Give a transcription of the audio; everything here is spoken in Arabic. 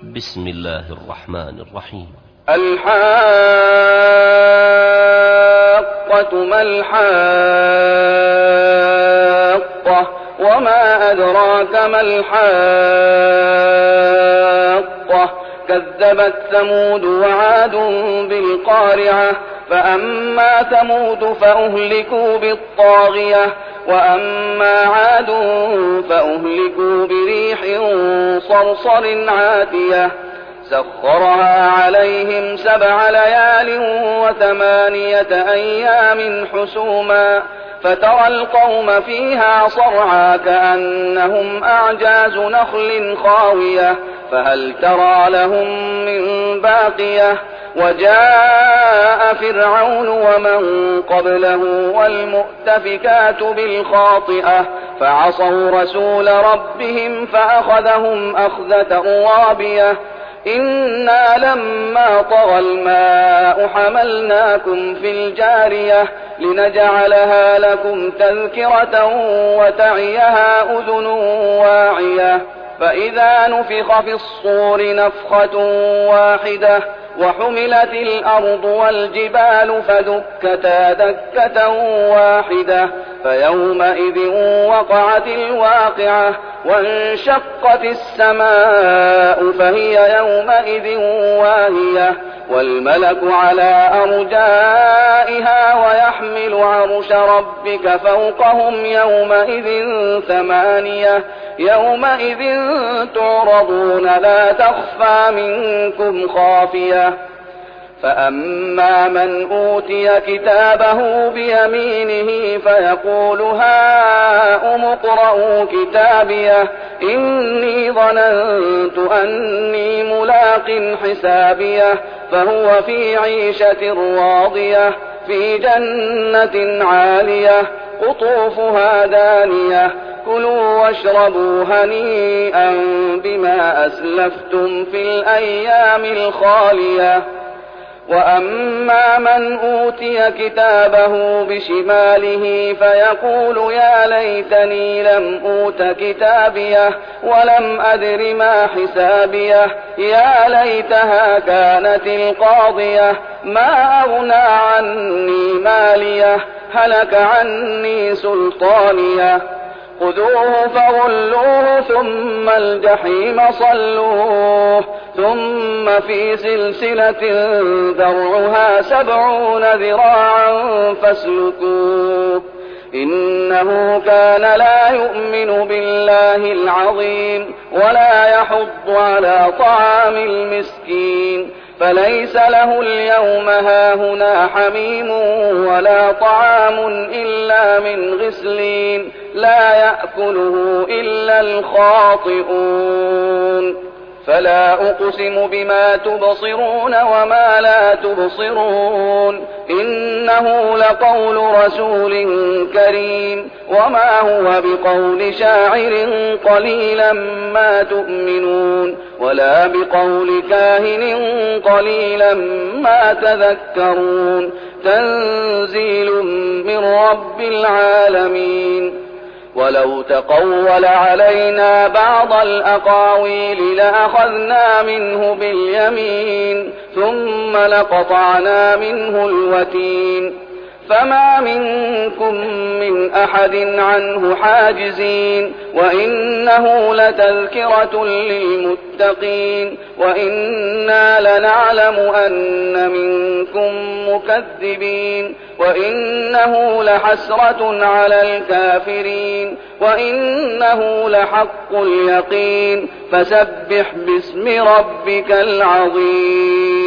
بسم الله الرحمن الرحيم. الحاقة ما الحاقة وما أدراك ما الحاقة كذبت ثمود وعاد بالقارعة فأما ثمود فأهلكوا بالطاغية وأما عاد فأهلكوا بريح صرصر عاتية سخرها عليهم 7 ليال و8 أيام حسوما فترى القوم فيها صرعى كأنهم أعجاز نخل خاوية فهل ترى لهم من باقية وجاء فرعون ومن قبله والمؤتفكات بالخاطئة فعصوا رسول ربهم فأخذهم أخذة رابية إنا لما طغى الماء حملناكم في الجارية لنجعلها لكم تذكرة وتعيها أذن واعية فإذا نفخ في الصور نفخة واحدة وحملت الأرض والجبال فدكتا دكة واحدة فيومئذ وقعت الواقعة وانشقت السماء فهي يومئذ واهية والملك على أرجائها ويحمل عرش ربك فوقهم يومئذ 8 يومئذ تعرضون لا تخفى منكم خافية فأما من أوتي كتابه بيمينه فيقول هاؤم اقرءوا كتابيه إني ظننت أني ملاق حسابيه فهو في عيشة راضية في جنة عالية قطوفها دانية كلوا واشربوا هنيئا بما أسلفتم في الأيام الخالية وأما من أوتي كتابه بشماله فيقول يا ليتني لم أوت كتابيه ولم أدر ما حسابيه يا ليتها كانت القاضية ما أغنى عني ماليه هلك عني سلطانيه خذوه فغلوه ثم الجحيم صلوه ثم في سلسلة ذرعها 70 ذراعا فاسلكوه إنه كان لا يؤمن بالله العظيم ولا يحض على طعام المسكين فليس له اليوم هاهنا حميم ولا طعام إلا من غسلين لا يأكله إلا الخاطئون فلا أقسم بما تبصرون وما لا تبصرون إنه لقول رسول كريم وما هو بقول شاعر قليلا ما تؤمنون ولا بقول كاهن قليلا ما تذكرون تنزيل من رب العالمين ولو تقول علينا بعض الأقاويل لأخذنا منه باليمين ثم لقطعنا منه الوتين فما منكم من أحد عنه حاجزين وإنه لتذكرة للمتقين وإنا لنعلم أن منكم مكذبين وإنه لحسرة على الكافرين وإنه لحق اليقين فسبح باسم ربك العظيم.